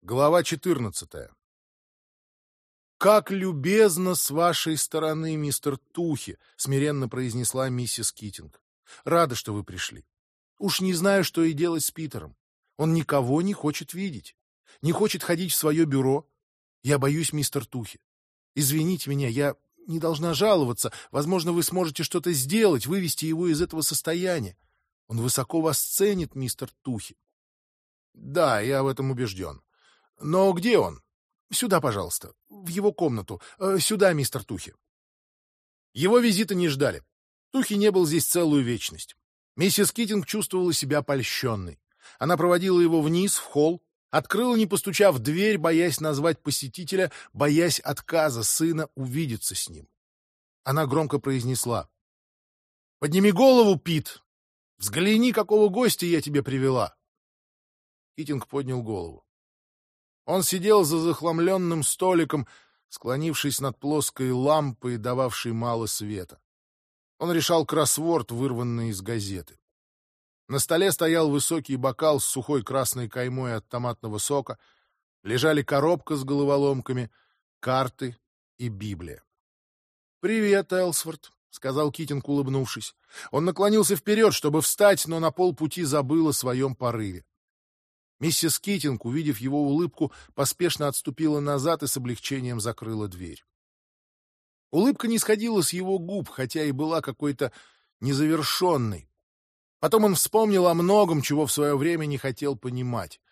Глава 14. «Как любезно с вашей стороны, мистер Тухи!» — смиренно произнесла миссис Китинг. «Рада, что вы пришли. Уж не знаю, что и делать с Питером. Он никого не хочет видеть, не хочет ходить в свое бюро. Я боюсь, мистер Тухи. Извините меня, я не должна жаловаться. Возможно, вы сможете что-то сделать, вывести его из этого состояния. Он высоко вас ценит, мистер Тухи». «Да, я в этом убежден. Но где он?» «Сюда, пожалуйста, в его комнату. Сюда, мистер Тухи». Его визита не ждали. Тухи не был здесь целую вечность. Миссис Китинг чувствовала себя польщенной. Она проводила его вниз, в холл, открыла, не постучав в дверь, боясь назвать посетителя, боясь отказа сына увидеться с ним. Она громко произнесла: «Подними голову, Пит! Взгляни, какого гостя я тебе привела!» Китинг поднял голову. Он сидел за захламленным столиком, склонившись над плоской лампой, дававшей мало света. Он решал кроссворд, вырванный из газеты. На столе стоял высокий бокал с сухой красной каймой от томатного сока, лежали коробка с головоломками, карты и Библия. «Привет, Элсворт», — сказал Китинг, улыбнувшись. Он наклонился вперед, чтобы встать, но на полпути забыл о своем порыве. Миссис Китинг, увидев его улыбку, поспешно отступила назад и с облегчением закрыла дверь. Улыбка не сходила с его губ, хотя и была какой-то незавершенной. Потом он вспомнил о многом, чего в свое время не хотел понимать.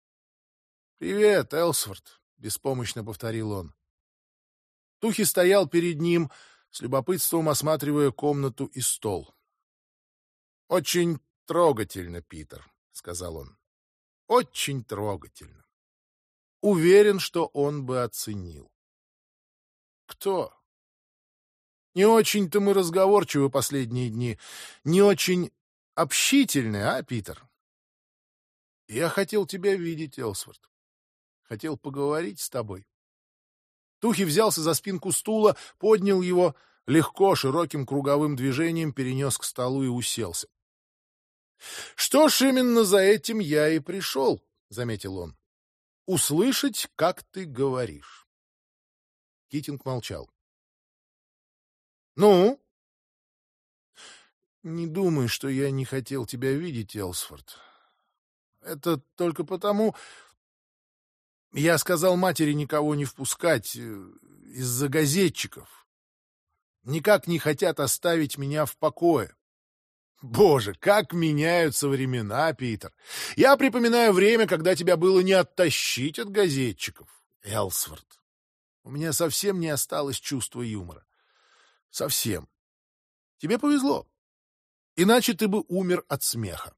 «Привет, Элсворт», — беспомощно повторил он. Тухи стоял перед ним, с любопытством осматривая комнату и стол. «Очень трогательно, Питер», — сказал он. «Очень трогательно. Уверен, что он бы оценил». «Кто?» «Не очень-то мы разговорчивы последние дни. Не очень общительны, а, Питер?» «Я хотел тебя видеть, Элсворт. Хотел поговорить с тобой». Тухи взялся за спинку стула, поднял его, легко, широким круговым движением перенес к столу и уселся. «Что ж, именно за этим я и пришел», — заметил он. «Услышать, как ты говоришь». Китинг молчал. «Ну?» «Не думай, что я не хотел тебя видеть, Элсворт. Это только потому... Я сказал матери никого не впускать из-за газетчиков. Никак не хотят оставить меня в покое. Боже, как меняются времена, Питер! Я припоминаю время, когда тебя было не оттащить от газетчиков, Элсворт. У меня совсем не осталось чувства юмора. Совсем. Тебе повезло. Иначе ты бы умер от смеха.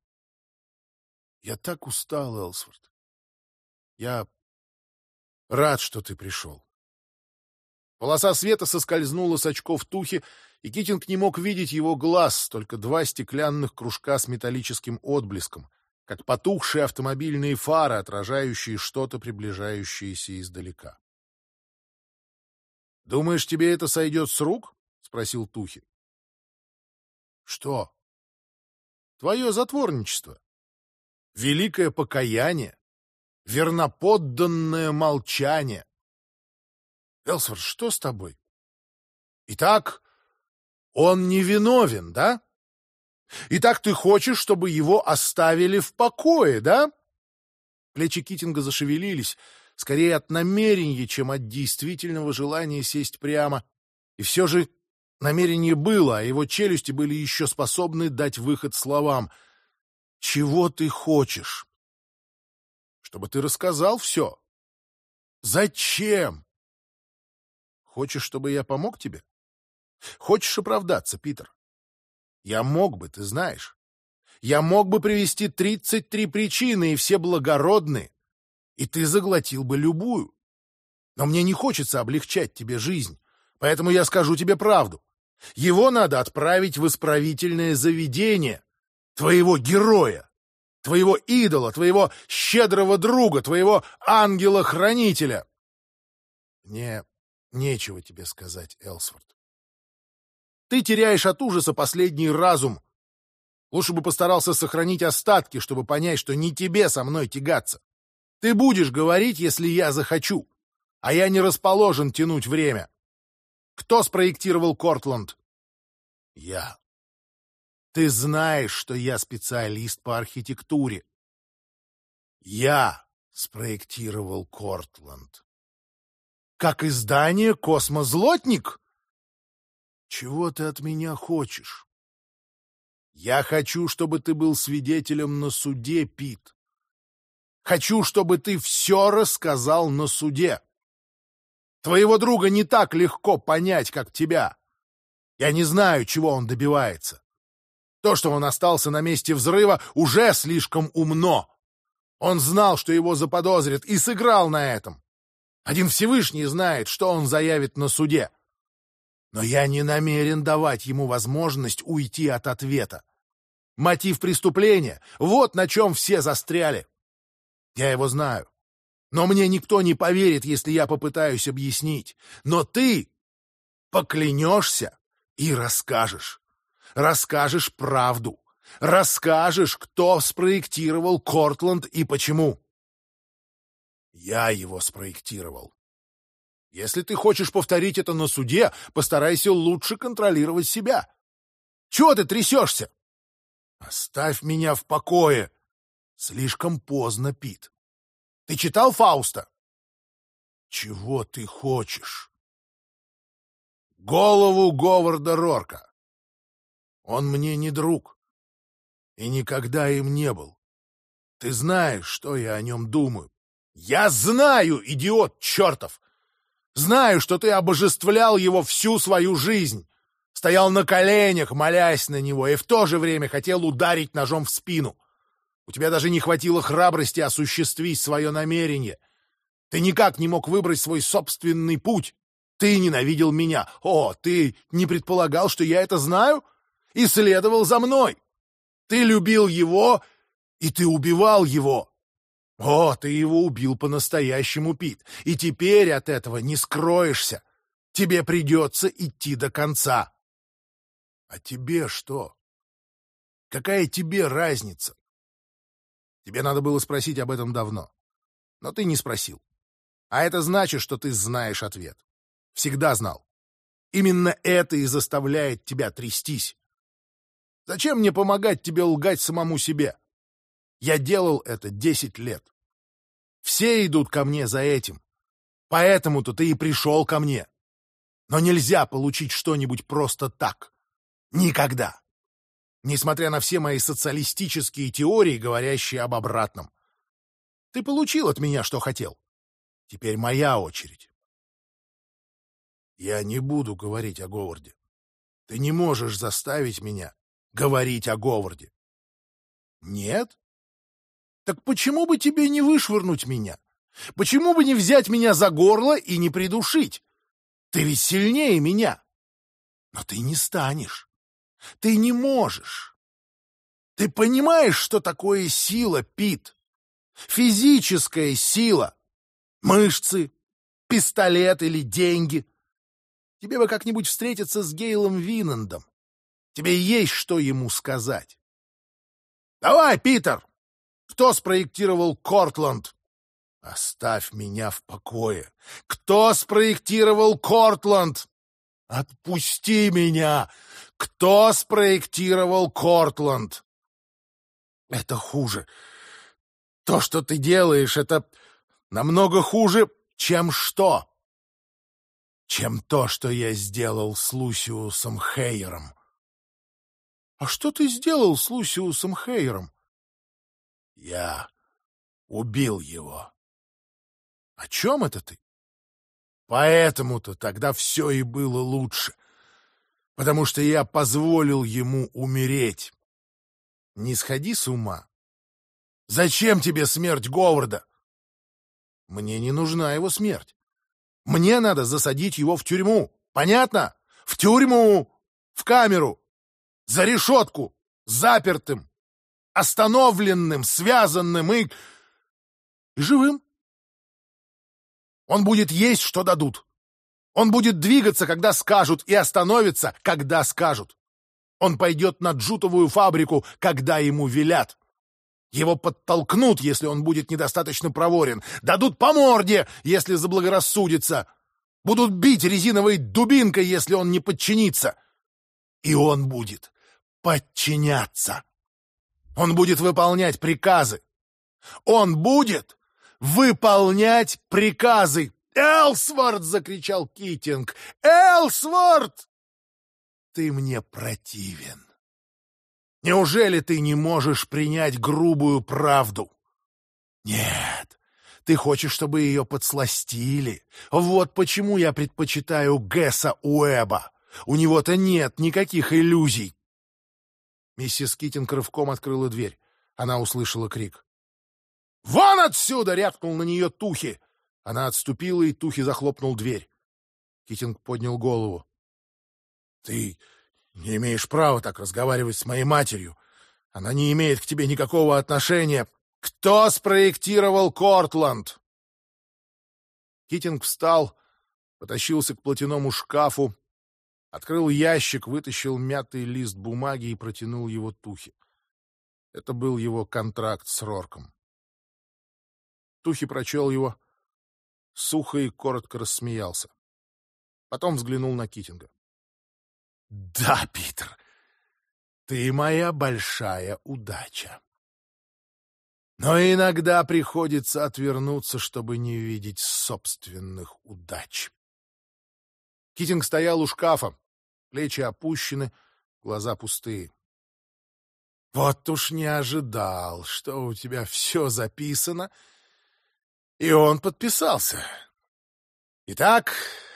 Я так устал, Элсворт. Я рад, что ты пришел». Полоса света соскользнула с очков Тухи, и Китинг не мог видеть его глаз, только два стеклянных кружка с металлическим отблеском, как потухшие автомобильные фары, отражающие что-то, приближающееся издалека. «Думаешь, тебе это сойдет с рук?» — спросил Тухи. «Что?» «Твое затворничество. Великое покаяние. Верноподданное молчание. Элсворт, что с тобой? Итак, он невиновен, да? Итак, ты хочешь, чтобы его оставили в покое, да?» Плечи Китинга зашевелились, скорее от намерения, чем от действительного желания сесть прямо. И все же намерение было, а его челюсти были еще способны дать выход словам. «Чего ты хочешь?» «Чтобы ты рассказал все». «Зачем?» «Хочешь, чтобы я помог тебе? Хочешь оправдаться, Питер? Я мог бы, ты знаешь. Я мог бы привести 33 причины, и все благородные, и ты заглотил бы любую. Но мне не хочется облегчать тебе жизнь, поэтому я скажу тебе правду. Его надо отправить в исправительное заведение. Твоего героя, твоего идола, твоего щедрого друга, твоего ангела-хранителя». «Мне нечего тебе сказать, Элсворт. Ты теряешь от ужаса последний разум. Лучше бы постарался сохранить остатки, чтобы понять, что не тебе со мной тягаться. Ты будешь говорить, если я захочу, а я не расположен тянуть время. Кто спроектировал Кортланд? Я. Ты знаешь, что я специалист по архитектуре. Я спроектировал Кортланд. Как издание «Космозлотник»? Чего ты от меня хочешь? Я хочу, чтобы ты был свидетелем на суде, Пит. Хочу, чтобы ты все рассказал на суде. Твоего друга не так легко понять, как тебя. Я не знаю, чего он добивается. То, что он остался на месте взрыва, уже слишком умно. Он знал, что его заподозрят, и сыграл на этом. Один Всевышний знает, что он заявит на суде. Но я не намерен давать ему возможность уйти от ответа. Мотив преступления — вот на чем все застряли. Я его знаю. Но мне никто не поверит, если я попытаюсь объяснить. Но ты поклянешься и расскажешь. Расскажешь правду. Расскажешь, кто спроектировал Кортланд и почему. Я его спроектировал. Если ты хочешь повторить это на суде, постарайся лучше контролировать себя. Чего ты трясешься? Оставь меня в покое. Слишком поздно, Пит. Ты читал Фауста? Чего ты хочешь? Голову Говарда Рорка. Он мне не друг. И никогда им не был. Ты знаешь, что я о нем думаю. Я знаю, идиот чертов! Знаю, что ты обожествлял его всю свою жизнь. Стоял на коленях, молясь на него, и в то же время хотел ударить ножом в спину. У тебя даже не хватило храбрости осуществить свое намерение. Ты никак не мог выбрать свой собственный путь. Ты ненавидел меня. О, ты не предполагал, что я это знаю? И следовал за мной. Ты любил его, и ты убивал его. О, ты его убил по-настоящему, Пит, и теперь от этого не скроешься. Тебе придется идти до конца. А тебе что? Какая тебе разница? Тебе надо было спросить об этом давно. Но ты не спросил. А это значит, что ты знаешь ответ. Всегда знал. Именно это и заставляет тебя трястись. Зачем мне помогать тебе лгать самому себе? Я делал это 10 лет. Все идут ко мне за этим. Поэтому-то ты и пришел ко мне. Но нельзя получить что-нибудь просто так. Никогда. Несмотря на все мои социалистические теории, говорящие об обратном. Ты получил от меня, что хотел. Теперь моя очередь. Я не буду говорить о Говарде. Ты не можешь заставить меня говорить о Говарде. Нет? Так почему бы тебе не вышвырнуть меня? Почему бы не взять меня за горло и не придушить? Ты ведь сильнее меня. Но ты не станешь. Ты не можешь. Ты понимаешь, что такое сила, Пит? Физическая сила. Мышцы, пистолет или деньги. Тебе бы как-нибудь встретиться с Гейлом Винандом. Тебе есть что ему сказать. Давай, Питер! Кто спроектировал Кортланд? Оставь меня в покое. Кто спроектировал Кортланд? Отпусти меня! Кто спроектировал Кортланд? Это хуже. То, что ты делаешь, это намного хуже, чем что? Чем то, что я сделал с Лусиусом Хейером. А что ты сделал с Лусиусом Хейером? Я убил его. О чем это ты? Поэтому-то тогда все и было лучше. Потому что я позволил ему умереть. Не сходи с ума. Зачем тебе смерть Говарда? Мне не нужна его смерть. Мне надо засадить его в тюрьму. Понятно? В тюрьму! В камеру! За решетку! Запертым! Остановленным, связанным и живым. Он будет есть, что дадут. Он будет двигаться, когда скажут, и остановится, когда скажут. Он пойдет на джутовую фабрику, когда ему велят. Его подтолкнут, если он будет недостаточно проворен. Дадут по морде, если заблагорассудится. Будут бить резиновой дубинкой, если он не подчинится. И он будет подчиняться. Он будет выполнять приказы. Он будет выполнять приказы. «Элсворт!» — закричал Китинг. «Элсворт! Ты мне противен. Неужели ты не можешь принять грубую правду? Нет, ты хочешь, чтобы ее подсластили. Вот почему я предпочитаю Гэса Уэба. У него-то нет никаких иллюзий». Миссис Китинг рывком открыла дверь. Она услышала крик. «Вон отсюда!» — рявкнул на нее Тухи. Она отступила, и Тухи захлопнул дверь. Китинг поднял голову. «Ты не имеешь права так разговаривать с моей матерью. Она не имеет к тебе никакого отношения. Кто спроектировал Кортланд?» Китинг встал, потащился к платяному шкафу, открыл ящик, вытащил мятый лист бумаги и протянул его Тухи. Это был его контракт с Рорком. Тухи прочел его, сухо и коротко рассмеялся. Потом взглянул на Китинга. «Да, Питер, ты моя большая удача. Но иногда приходится отвернуться, чтобы не видеть собственных удач». Китинг стоял у шкафа, плечи опущены, глаза пустые. «Вот уж не ожидал, что у тебя все записано». И он подписался. Итак,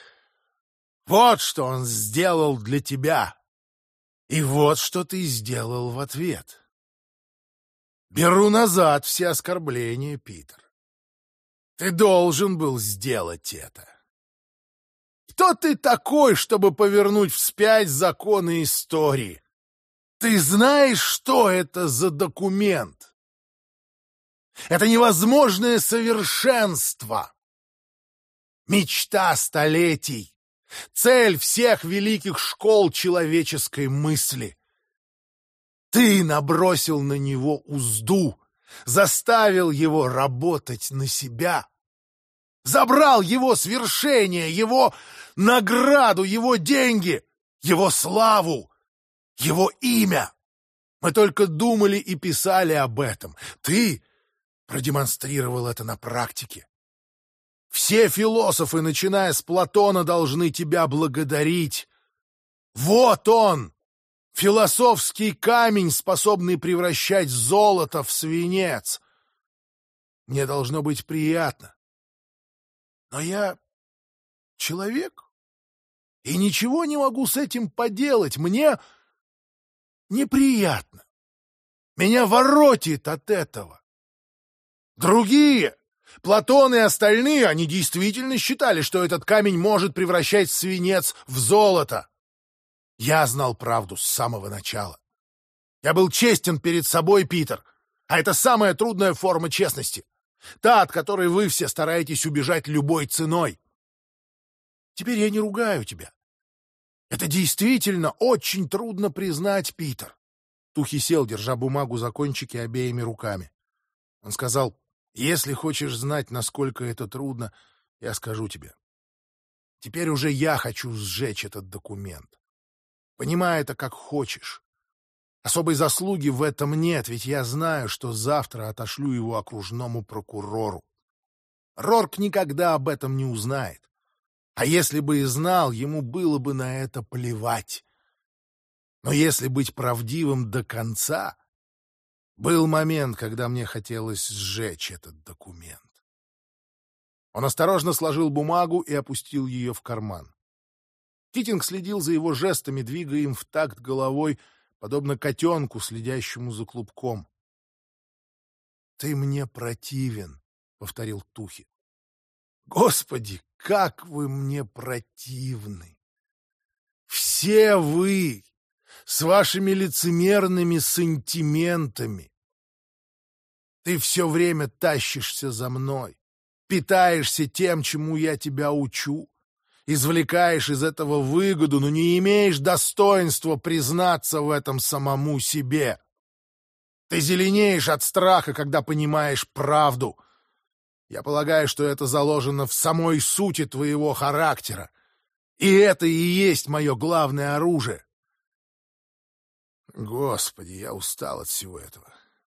вот что он сделал для тебя. И вот что ты сделал в ответ. Беру назад все оскорбления, Питер. Ты должен был сделать это. Кто ты такой, чтобы повернуть вспять законы истории? Ты знаешь, что это за документ? Это невозможное совершенство. Мечта столетий. Цель всех великих школ человеческой мысли. Ты набросил на него узду, заставил его работать на себя. Забрал его свершение, его награду, его деньги, его славу, его имя. Мы только думали и писали об этом. Ты продемонстрировал это на практике. Все философы, начиная с Платона, должны тебя благодарить. Вот он, философский камень, способный превращать золото в свинец. Мне должно быть приятно. Но я человек, и ничего не могу с этим поделать. Мне неприятно. Меня воротит от этого. Другие, Платон и остальные, они действительно считали, что этот камень может превращать свинец в золото. Я знал правду с самого начала. Я был честен перед собой, Питер, а это самая трудная форма честности. Та, от которой вы все стараетесь убежать любой ценой. Теперь я не ругаю тебя. Это действительно очень трудно признать, Питер. Тухи сел, держа бумагу за кончики обеими руками. Он сказал: «Если хочешь знать, насколько это трудно, я скажу тебе. Теперь уже я хочу сжечь этот документ. Понимай это как хочешь. Особой заслуги в этом нет, ведь я знаю, что завтра отошлю его окружному прокурору. Рорк никогда об этом не узнает. А если бы и знал, ему было бы на это плевать. Но если быть правдивым до конца, был момент, когда мне хотелось сжечь этот документ». Он осторожно сложил бумагу и опустил ее в карман. Китинг следил за его жестами, двигая им в такт головой, подобно котенку, следящему за клубком. «Ты мне противен», — повторил Тухи. «Господи, как вы мне противны! Все вы с вашими лицемерными сантиментами! Ты все время тащишься за мной, питаешься тем, чему я тебя учу, извлекаешь из этого выгоду, но не имеешь достоинства признаться в этом самому себе. Ты зеленеешь от страха, когда понимаешь правду. Я полагаю, что это заложено в самой сути твоего характера. И это и есть мое главное оружие. Господи, я устал от всего этого.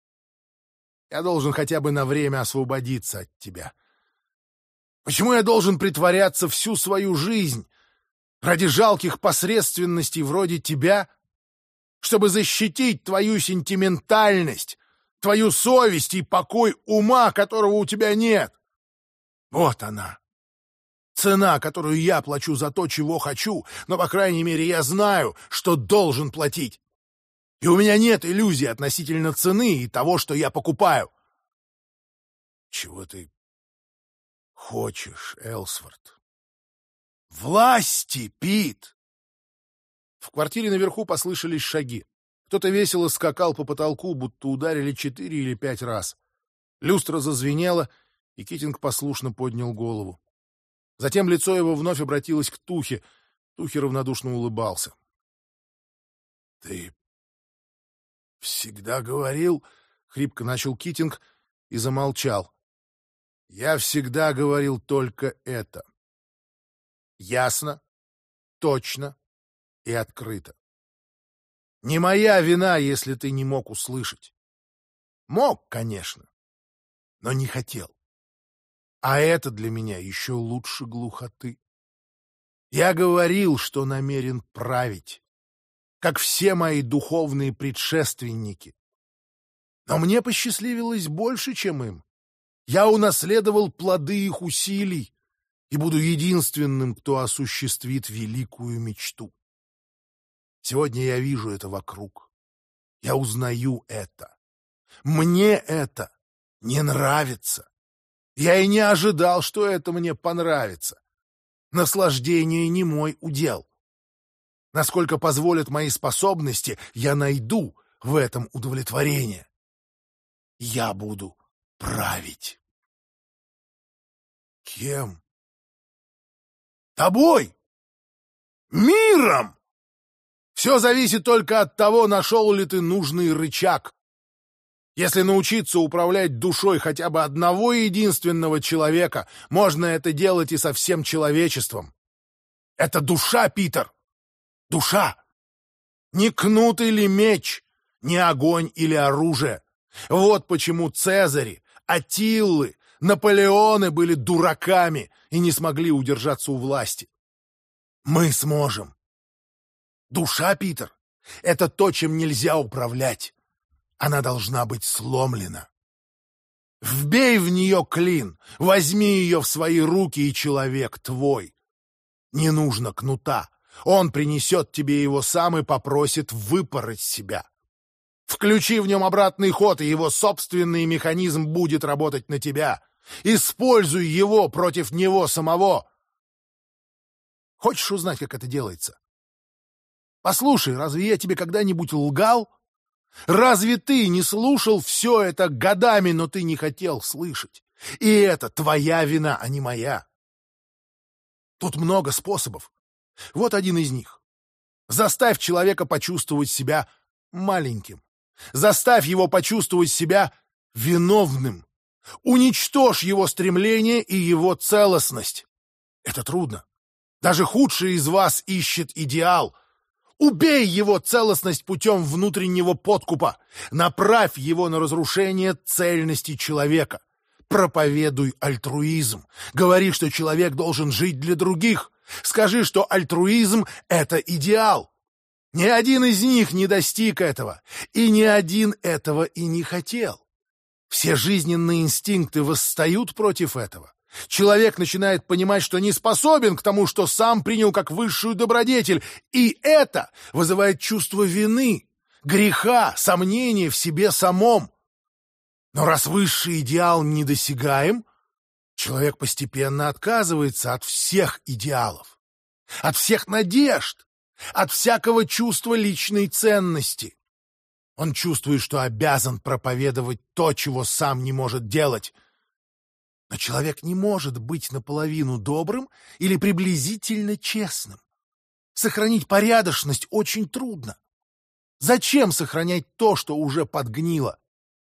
Я должен хотя бы на время освободиться от тебя. Почему я должен притворяться всю свою жизнь ради жалких посредственностей вроде тебя, чтобы защитить твою сентиментальность, твою совесть и покой ума, которого у тебя нет? Вот она. Цена, которую я плачу за то, чего хочу, но, по крайней мере, я знаю, что должен платить. И у меня нет иллюзий относительно цены и того, что я покупаю. Чего ты хочешь, Элсворт? Власти, Пит! В квартире наверху послышались шаги. Кто-то весело скакал по потолку, будто ударили 4 или 5 раз. Люстра зазвенела, и Китинг послушно поднял голову. Затем лицо его вновь обратилось к Тухе. Тухе равнодушно улыбался. — Ты всегда говорил, — хрипко начал Китинг и замолчал. — Я всегда говорил только это. Ясно, точно и открыто. Не моя вина, если ты не мог услышать. Мог, конечно, но не хотел. А это для меня еще лучше глухоты. Я говорил, что намерен править, как все мои духовные предшественники. Но мне посчастливилось больше, чем им. Я унаследовал плоды их усилий и буду единственным, кто осуществит великую мечту. Сегодня я вижу это вокруг. Я узнаю это. Мне это не нравится. Я и не ожидал, что это мне понравится. Наслаждение не мой удел. Насколько позволят мои способности, я найду в этом удовлетворение. Я буду править. Кем? Тобой! Миром! Все зависит только от того, нашел ли ты нужный рычаг. Если научиться управлять душой хотя бы одного единственного человека, можно это делать и со всем человечеством. Это душа, Питер. Душа. Не кнут или меч, не огонь или оружие. Вот почему Цезари, Аттилы, Наполеоны были дураками и не смогли удержаться у власти. Мы сможем. Душа, Питер, это то, чем нельзя управлять. Она должна быть сломлена. Вбей в нее клин, возьми ее в свои руки, и человек твой. Не нужно кнута. Он принесет тебе его сам и попросит выпороть себя. Включи в нем обратный ход, и его собственный механизм будет работать на тебя. Используй его против него самого. Хочешь узнать, как это делается? Послушай, разве я тебе когда-нибудь лгал? Разве ты не слушал все это годами, но ты не хотел слышать? И это твоя вина, а не моя. Тут много способов. Вот один из них. Заставь человека почувствовать себя маленьким. Заставь его почувствовать себя виновным. Уничтожь его стремление и его целостность. Это трудно. Даже худший из вас ищет идеал. Убей его целостность путем внутреннего подкупа. Направь его на разрушение цельности человека. Проповедуй альтруизм. Говори, что человек должен жить для других. Скажи, что альтруизм — это идеал. Ни один из них не достиг этого, и ни один этого и не хотел. Все жизненные инстинкты восстают против этого. Человек начинает понимать, что не способен к тому, что сам принял как высшую добродетель, и это вызывает чувство вины, греха, сомнения в себе самом. Но раз высший идеал недосягаем, человек постепенно отказывается от всех идеалов, от всех надежд, от всякого чувства личной ценности. Он чувствует, что обязан проповедовать то, чего сам не может делать. Но человек не может быть наполовину добрым или приблизительно честным. Сохранить порядочность очень трудно. Зачем сохранять то, что уже подгнило?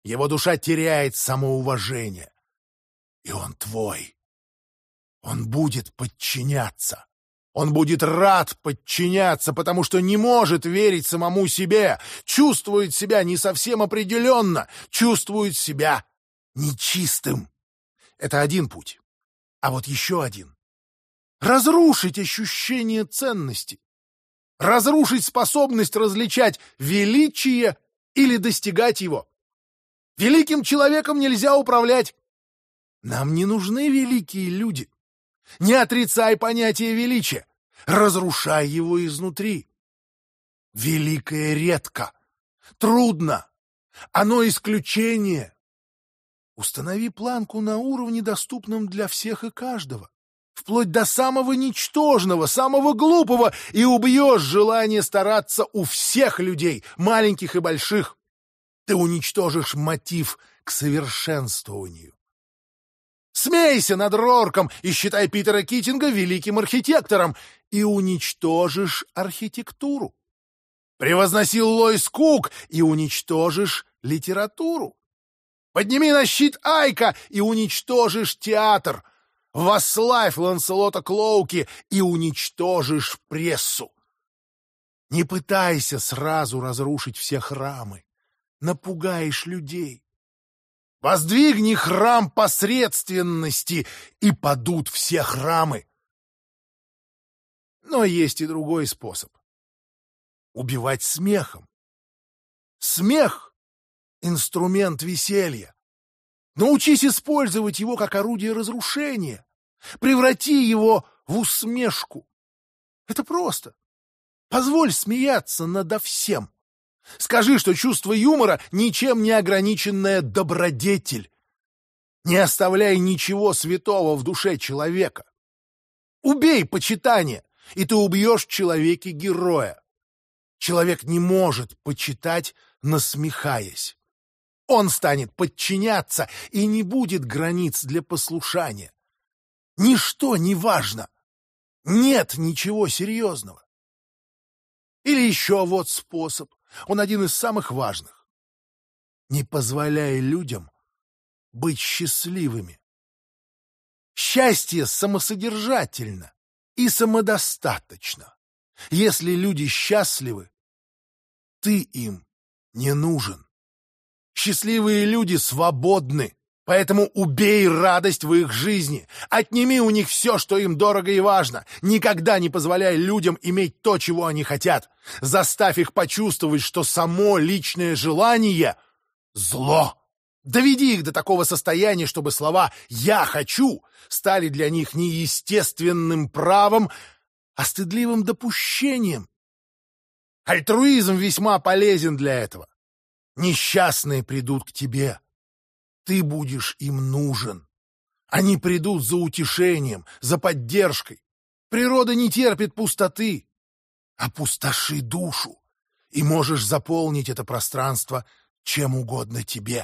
Его душа теряет самоуважение. И он твой. Он будет подчиняться. Он будет рад подчиняться, потому что не может верить самому себе, чувствует себя не совсем определенно, чувствует себя нечистым. Это один путь. А вот еще один. Разрушить ощущение ценности. Разрушить способность различать величие или достигать его. Великим человеком нельзя управлять. Нам не нужны великие люди. Не отрицай понятие величия. Разрушай его изнутри. Великое редко. Трудно. Оно исключение. Установи планку на уровне, доступном для всех и каждого. Вплоть до самого ничтожного, самого глупого, и убьешь желание стараться у всех людей, маленьких и больших. Ты уничтожишь мотив к совершенствованию. Смейся над Рорком и считай Питера Китинга великим архитектором, и уничтожишь архитектуру. Превозноси Лоис Кук и уничтожишь литературу. Подними на щит Айка и уничтожишь театр. Восславь Ланселота Клоуки и уничтожишь прессу. Не пытайся сразу разрушить все храмы. Напугаешь людей. Воздвигни храм посредственности, и падут все храмы. Но есть и другой способ. Убивать смехом. Смех — инструмент веселья. Научись использовать его как орудие разрушения. Преврати его в усмешку. Это просто. Позволь смеяться надо всем. Скажи, что чувство юмора — ничем не ограниченная добродетель. Не оставляй ничего святого в душе человека. Убей почитание, и ты убьешь в человеке героя. Человек не может почитать, насмехаясь. Он станет подчиняться, и не будет границ для послушания. Ничто не важно. Нет ничего серьезного. Или еще вот способ. Он один из самых важных. Не позволяй людям быть счастливыми. Счастье самосодержательно и самодостаточно. Если люди счастливы, ты им не нужен. Счастливые люди свободны, поэтому убей радость в их жизни. Отними у них все, что им дорого и важно. Никогда не позволяй людям иметь то, чего они хотят. Заставь их почувствовать, что само личное желание — зло. Доведи их до такого состояния, чтобы слова «я хочу» стали для них не естественным правом, а стыдливым допущением. Альтруизм весьма полезен для этого. Несчастные придут к тебе. Ты будешь им нужен. Они придут за утешением, за поддержкой. Природа не терпит пустоты. Опустоши душу, и можешь заполнить это пространство чем угодно тебе.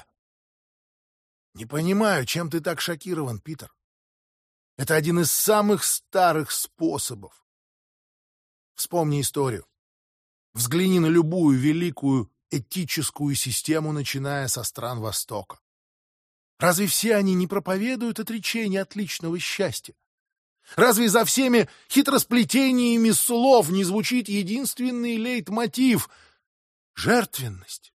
Не понимаю, чем ты так шокирован, Питер. Это один из самых старых способов. Вспомни историю. Взгляни на любую великую этическую систему, начиная со стран Востока. Разве все они не проповедуют отречение от личного счастья? Разве за всеми хитросплетениями слов не звучит единственный лейтмотив — жертвенность,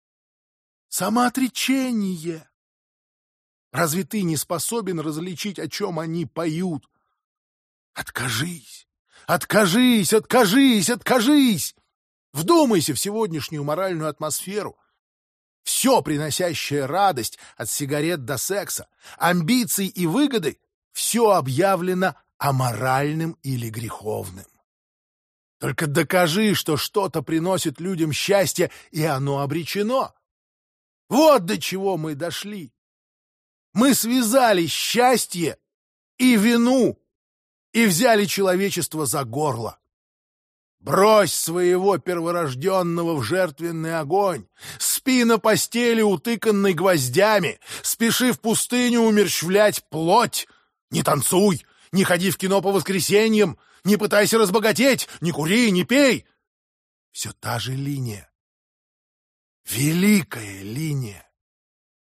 самоотречение? Разве ты не способен различить, о чем они поют? Откажись! Откажись! Откажись! Откажись! Вдумайся в сегодняшнюю моральную атмосферу. Все, приносящее радость, от сигарет до секса, амбиций и выгоды, все объявлено аморальным или греховным. Только докажи, что что-то приносит людям счастье, и оно обречено. Вот до чего мы дошли. Мы связали счастье и вину и взяли человечество за горло. Брось своего перворожденного в жертвенный огонь, спи на постели, утыканной гвоздями, спеши в пустыню умерщвлять плоть. Не танцуй, не ходи в кино по воскресеньям, не пытайся разбогатеть, не кури, не пей. Все та же линия. Великая линия.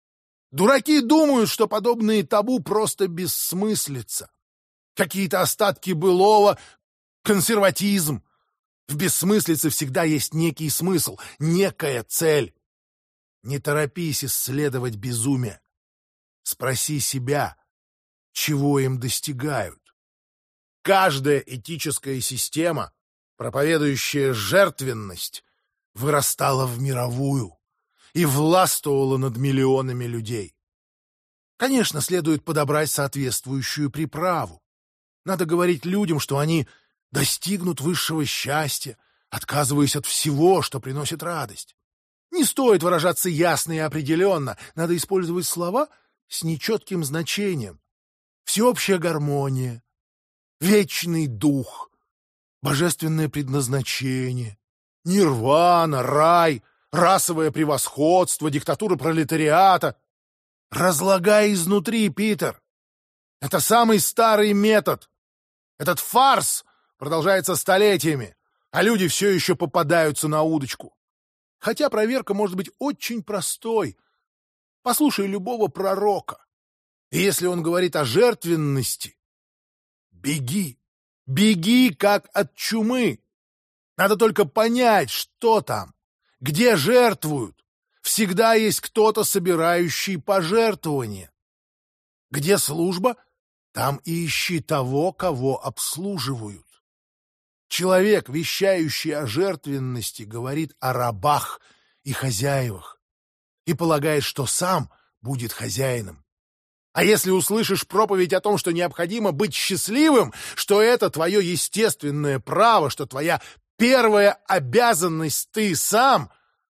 Дураки думают, что подобные табу просто бессмыслица. Какие-то остатки былого, консерватизм. В бессмыслице всегда есть некий смысл, некая цель. Не торопись исследовать безумие. Спроси себя, чего им достигают. Каждая этическая система, проповедующая жертвенность, вырастала в мировую и властвовала над миллионами людей. Конечно, следует подобрать соответствующую приправу. Надо говорить людям, что они достигнут высшего счастья, отказываясь от всего, что приносит радость. Не стоит выражаться ясно и определенно, надо использовать слова с нечетким значением. Всеобщая гармония, вечный дух, божественное предназначение, нирвана, рай, расовое превосходство, диктатура пролетариата. Разлагай изнутри, Питер. Это самый старый метод. Этот фарс продолжается столетиями, а люди все еще попадаются на удочку. Хотя проверка может быть очень простой. Послушай любого пророка. И если он говорит о жертвенности, беги. Беги, как от чумы. Надо только понять, что там, где жертвуют. Всегда есть кто-то, собирающий пожертвования. Где служба, там и ищи того, кого обслуживают. Человек, вещающий о жертвенности, говорит о рабах и хозяевах и полагает, что сам будет хозяином. А если услышишь проповедь о том, что необходимо быть счастливым, что это твое естественное право, что твоя первая обязанность ты сам,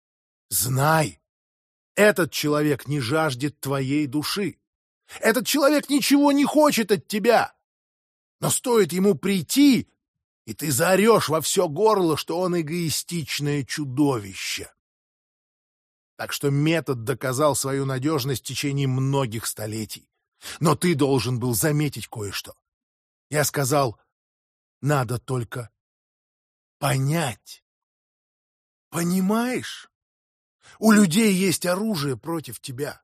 знай, этот человек не жаждет твоей души. Этот человек ничего не хочет от тебя. Но стоит ему прийти, и ты заорешь во все горло, что он эгоистичное чудовище. Так что метод доказал свою надежность в течение многих столетий. Но ты должен был заметить кое-что. Я сказал, надо только понять. Понимаешь? У людей есть оружие против тебя.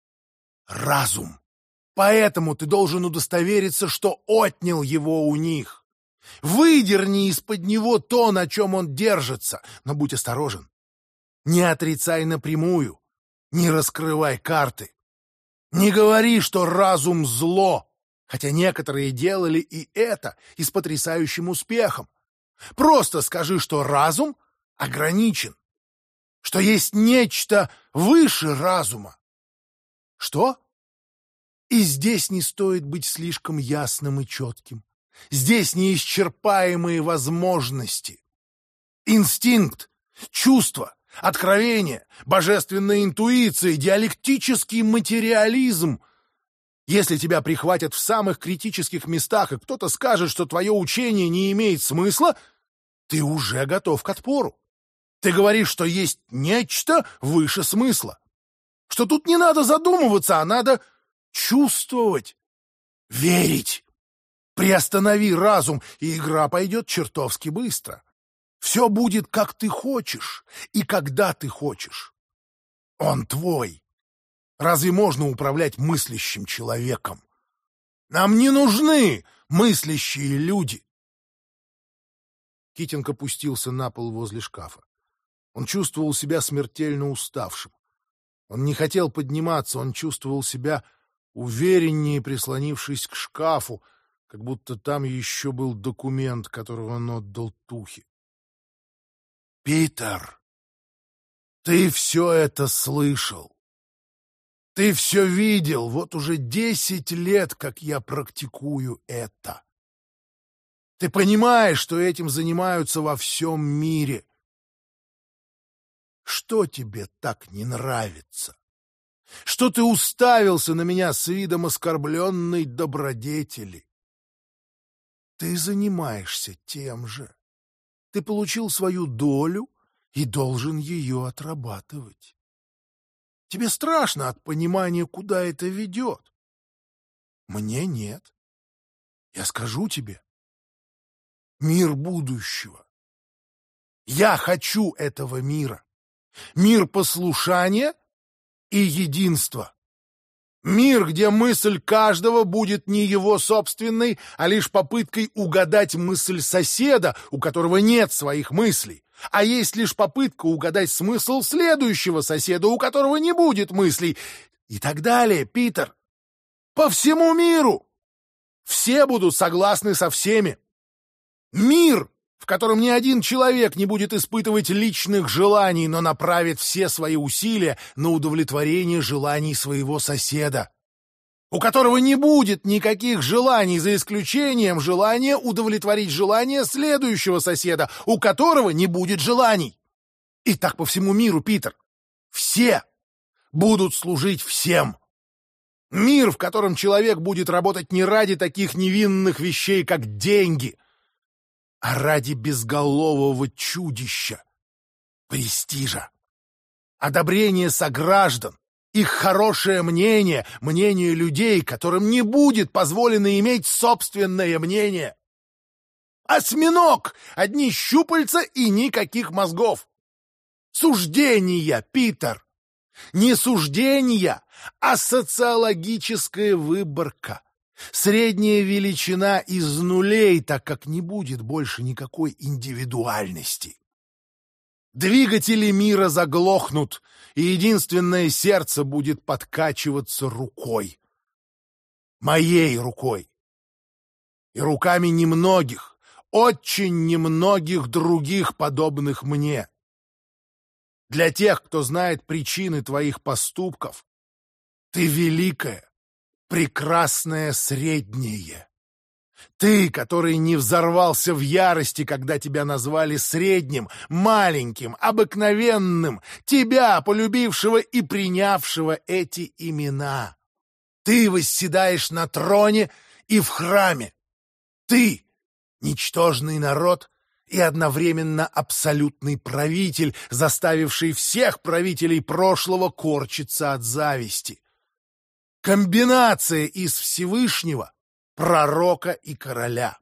Разум. Поэтому ты должен удостовериться, что отнял его у них. Выдерни из-под него то, на чем он держится, но будь осторожен. Не отрицай напрямую, не раскрывай карты. Не говори, что разум — зло, хотя некоторые делали и это, и с потрясающим успехом. Просто скажи, что разум ограничен, что есть нечто выше разума. Что? И здесь не стоит быть слишком ясным и четким. Здесь неисчерпаемые возможности. Инстинкт, чувство, откровение, божественная интуиция, диалектический материализм. Если тебя прихватят в самых критических местах, и кто-то скажет, что твое учение не имеет смысла, ты уже готов к отпору. Ты говоришь, что есть нечто выше смысла. Что тут не надо задумываться, а надо чувствовать, верить. Приостанови разум, и игра пойдет чертовски быстро. Все будет, как ты хочешь и когда ты хочешь. Он твой. Разве можно управлять мыслящим человеком? Нам не нужны мыслящие люди. Китинг опустился на пол возле шкафа. Он чувствовал себя смертельно уставшим. Он не хотел подниматься, он чувствовал себя увереннее, прислонившись к шкафу, как будто там еще был документ, который он отдал Тухе. «Питер, ты все это слышал. Ты все видел. Вот уже 10 лет, как я практикую это. Ты понимаешь, что этим занимаются во всем мире. Что тебе так не нравится? Что ты уставился на меня с видом оскорбленной добродетели? Ты занимаешься тем же. Ты получил свою долю и должен ее отрабатывать. Тебе страшно от понимания, куда это ведет. Мне нет. Я скажу тебе. Мир будущего. Я хочу этого мира. Мир послушания и единства. Мир, где мысль каждого будет не его собственной, а лишь попыткой угадать мысль соседа, у которого нет своих мыслей. А есть лишь попытка угадать смысл следующего соседа, у которого не будет мыслей. И так далее, Питер. По всему миру. Все будут согласны со всеми. Мир, в котором ни один человек не будет испытывать личных желаний, но направит все свои усилия на удовлетворение желаний своего соседа, у которого не будет никаких желаний, за исключением желания удовлетворить желание следующего соседа, у которого не будет желаний. И так по всему миру, Питер. Все будут служить всем. Мир, в котором человек будет работать не ради таких невинных вещей, как деньги, а ради безголового чудища, престижа, одобрения сограждан, их хорошее мнение, мнение людей, которым не будет позволено иметь собственное мнение. Осьминог! Одни щупальца и никаких мозгов. Суждения, Питер! Не суждения, а социологическая выборка. Средняя величина из нулей, так как не будет больше никакой индивидуальности. Двигатели мира заглохнут, и единственное сердце будет подкачиваться рукой. Моей рукой. И руками немногих, очень немногих других, подобных мне. Для тех, кто знает причины твоих поступков, ты великая, прекрасное среднее. Ты, который не взорвался в ярости, когда тебя назвали средним, маленьким, обыкновенным, тебя, полюбившего и принявшего эти имена. Ты восседаешь на троне и в храме. Ты, ничтожный народ и одновременно абсолютный правитель, заставивший всех правителей прошлого корчиться от зависти. Комбинация из Всевышнего, пророка и короля.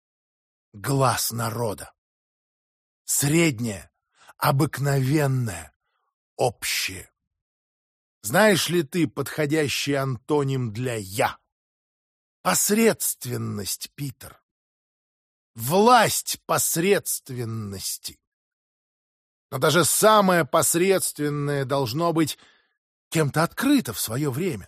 Глаз народа. Среднее, обыкновенное, общее. Знаешь ли ты подходящий антоним для «я»? Посредственность, Питер. Власть посредственности. Но даже самое посредственное должно быть кем-то открыто в свое время.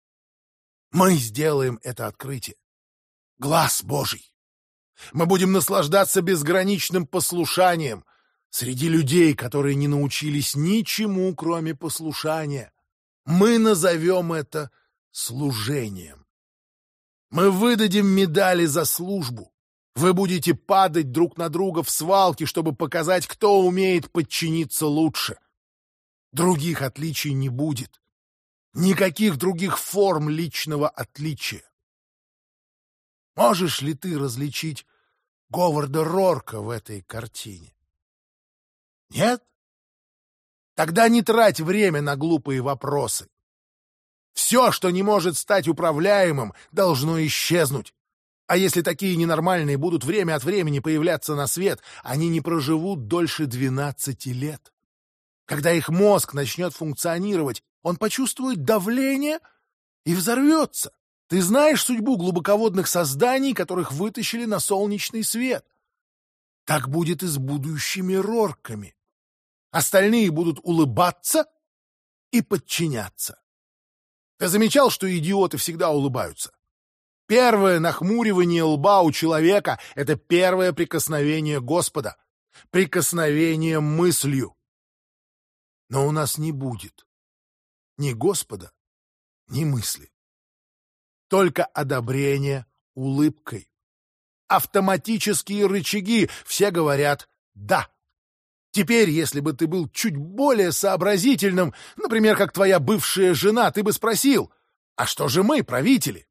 Мы сделаем это открытие. Глаз Божий. Мы будем наслаждаться безграничным послушанием среди людей, которые не научились ничему, кроме послушания. Мы назовем это служением. Мы выдадим медали за службу. Вы будете падать друг на друга в свалке, чтобы показать, кто умеет подчиниться лучше. Других отличий не будет. Никаких других форм личного отличия. Можешь ли ты различить Говарда Рорка в этой картине? Нет? Тогда не трать время на глупые вопросы. Все, что не может стать управляемым, должно исчезнуть. А если такие ненормальные будут время от времени появляться на свет, они не проживут дольше 12 лет. Когда их мозг начнет функционировать, он почувствует давление и взорвется. Ты знаешь судьбу глубоководных созданий, которых вытащили на солнечный свет. Так будет и с будущими Рорками. Остальные будут улыбаться и подчиняться. Ты замечал, что идиоты всегда улыбаются? Первое нахмуривание лба у человека — это первое прикосновение Господа, прикосновение мыслью. Но у нас не будет ни Господа, ни мысли. Только одобрение улыбкой. Автоматические рычаги, все говорят «да». Теперь, если бы ты был чуть более сообразительным, например, как твоя бывшая жена, ты бы спросил: а что же мы, правители?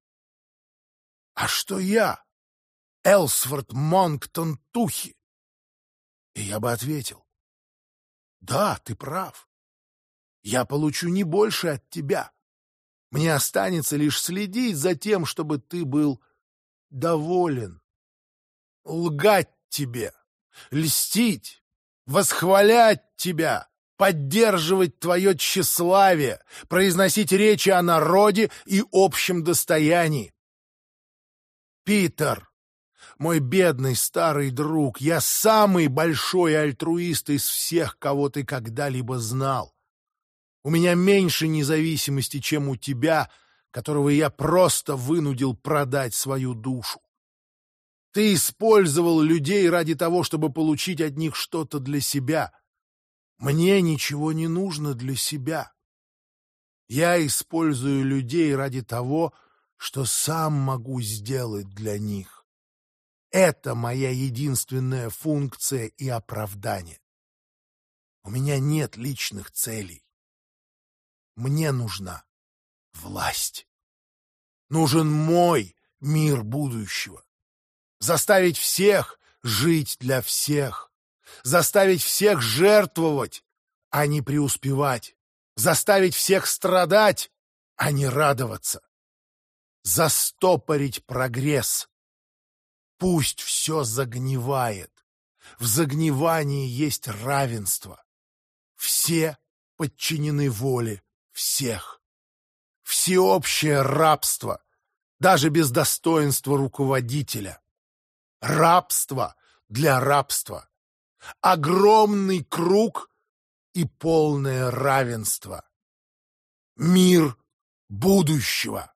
А что я, Элсворт Монктон Тухи? И я бы ответил: да, ты прав. Я получу не больше от тебя. Мне останется лишь следить за тем, чтобы ты был доволен. Лгать тебе, льстить, восхвалять тебя, поддерживать твое тщеславие, произносить речи о народе и общем достоянии. Питер, мой бедный старый друг, я самый большой альтруист из всех, кого ты когда-либо знал. У меня меньше независимости, чем у тебя, которого я просто вынудил продать свою душу. Ты использовал людей ради того, чтобы получить от них что-то для себя. Мне ничего не нужно для себя. Я использую людей ради того, что сам могу сделать для них. Это моя единственная функция и оправдание. У меня нет личных целей. Мне нужна власть. Нужен мой мир будущего. Заставить всех жить для всех. Заставить всех жертвовать, а не преуспевать. Заставить всех страдать, а не радоваться. Застопорить прогресс. Пусть все загнивает. В загнивании есть равенство. Все подчинены воле всех. Всеобщее рабство, даже без достоинства руководителя. Рабство для рабства. Огромный круг и полное равенство. Мир будущего.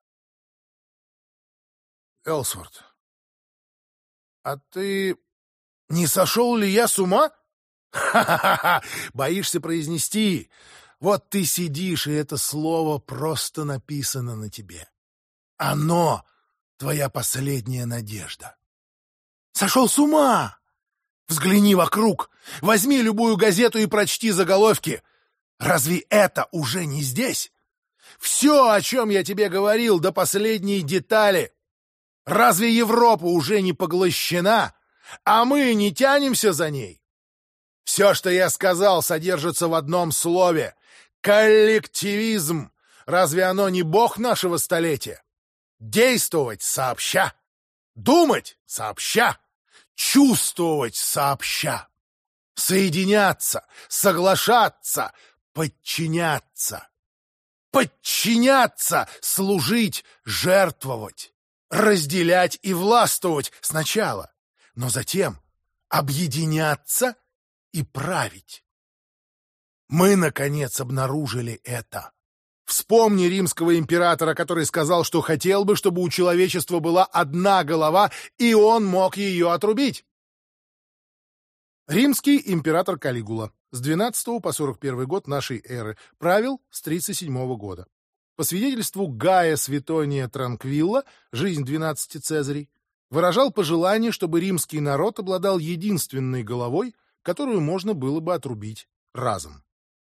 Элсворт, а ты не сошел ли я с ума? Ха-ха-ха! Боишься произнести? Вот ты сидишь, и это слово просто написано на тебе. Оно — твоя последняя надежда. Сошел с ума! Взгляни вокруг, возьми любую газету и прочти заголовки. Разве это уже не здесь? Все, о чем я тебе говорил, до последней детали. Разве Европа уже не поглощена, а мы не тянемся за ней? Все, что я сказал, содержится в одном слове — коллективизм. Разве оно не бог нашего столетия? Действовать сообща, думать сообща, чувствовать сообща, соединяться, соглашаться, подчиняться. Подчиняться, служить, жертвовать, разделять и властвовать сначала, но затем объединяться и править. Мы, наконец, обнаружили это. Вспомни римского императора, который сказал, что хотел бы, чтобы у человечества была одна голова, и он мог ее отрубить. Римский император Калигула с 12 по 41 год нашей эры правил с 37 года. По свидетельству Гая Светония Транквилла «Жизнь 12 Цезарей» выражал пожелание, чтобы римский народ обладал единственной головой, которую можно было бы отрубить разом.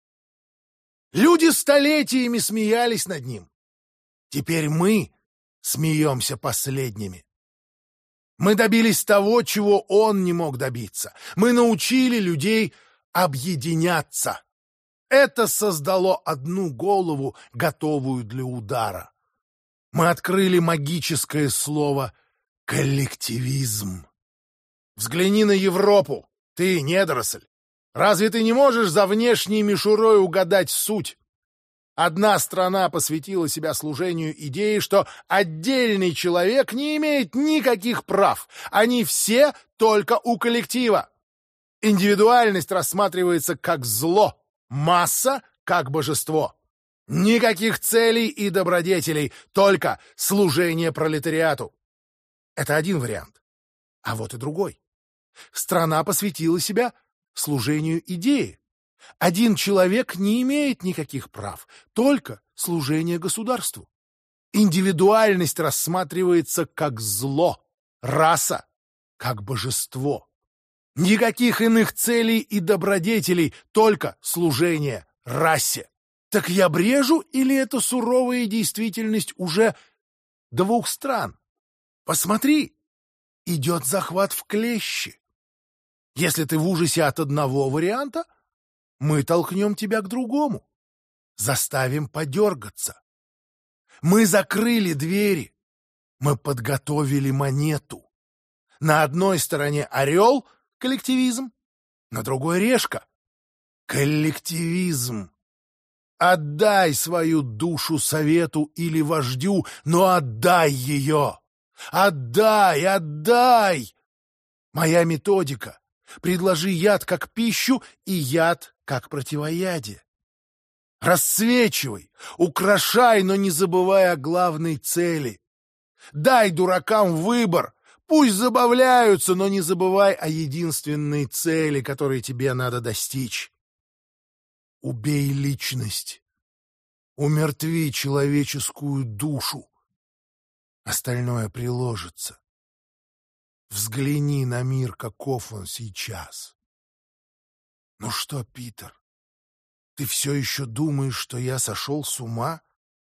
Люди столетиями смеялись над ним. Теперь мы смеемся последними. Мы добились того, чего он не мог добиться. Мы научили людей объединяться. Это создало одну голову, готовую для удара. Мы открыли магическое слово «коллективизм». Взгляни на Европу, ты недоросль. Разве ты не можешь за внешней мишурой угадать суть? Одна страна посвятила себя служению идеи, что отдельный человек не имеет никаких прав. Они все только у коллектива. Индивидуальность рассматривается как зло, масса — как божество. Никаких целей и добродетелей, только служение пролетариату. Это один вариант. А вот и другой. Страна посвятила себя служению идеи. Один человек не имеет никаких прав, только служение государству. Индивидуальность рассматривается как зло, раса — как божество. Никаких иных целей и добродетелей, только служение расе. Так я брежу, или это суровая действительность уже двух стран? Посмотри, идет захват в клещи. Если ты в ужасе от одного варианта, мы толкнем тебя к другому, заставим подергаться. Мы закрыли двери, мы подготовили монету. На одной стороне орел — коллективизм, на другой — решка. Коллективизм. Отдай свою душу совету или вождю, но отдай ее. Отдай, отдай! Моя методика. Предложи яд как пищу и яд как противоядие. Расцвечивай, украшай, но не забывай о главной цели. Дай дуракам выбор. Пусть забавляются, но не забывай о единственной цели, которой тебе надо достичь. Убей личность. Умертви человеческую душу. Остальное приложится. Взгляни на мир, каков он сейчас. Ну что, Питер, ты все еще думаешь, что я сошел с ума?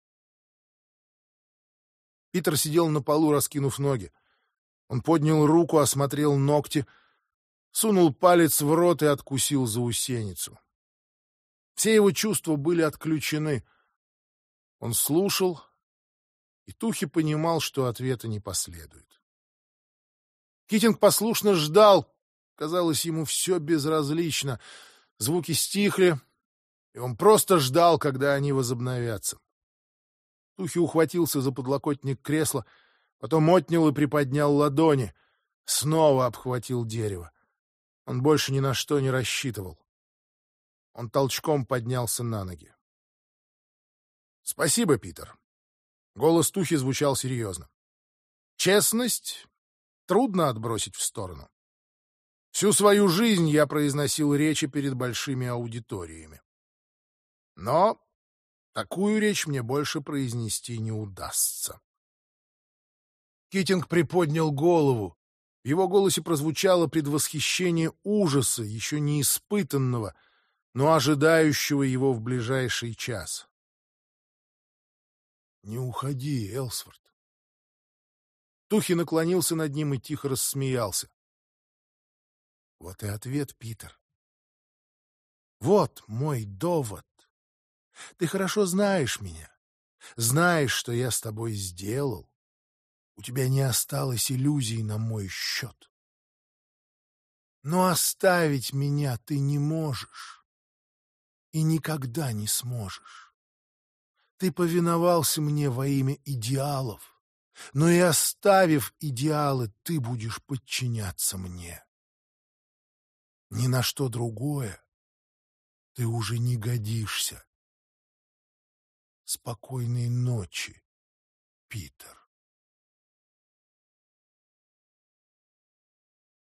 Питер сидел на полу, раскинув ноги. Он поднял руку, осмотрел ногти, сунул палец в рот и откусил заусеницу. Все его чувства были отключены. Он слушал, и Тухи понимал, что ответа не последует. Китинг послушно ждал. Казалось, ему все безразлично. Звуки стихли, и он просто ждал, когда они возобновятся. Тухи ухватился за подлокотник кресла, потом отнял и приподнял ладони. Снова обхватил дерево. Он больше ни на что не рассчитывал. Он толчком поднялся на ноги. «Спасибо, Питер». Голос Тухи звучал серьезно. «Честность трудно отбросить в сторону. Всю свою жизнь я произносил речи перед большими аудиториями. Но такую речь мне больше произнести не удастся». Китинг приподнял голову. В его голосе прозвучало предвосхищение ужаса, еще не испытанного, но ожидающего его в ближайший час. «Не уходи, Элсворт». Тухи наклонился над ним и тихо рассмеялся. Вот и ответ, Питер. Вот мой довод. Ты хорошо знаешь меня. Знаешь, что я с тобой сделал. У тебя не осталось иллюзий на мой счет. Но оставить меня ты не можешь. И никогда не сможешь. Ты повиновался мне во имя идеалов, но и оставив идеалы, ты будешь подчиняться мне. Ни на что другое ты уже не годишься. Спокойной ночи, Питер.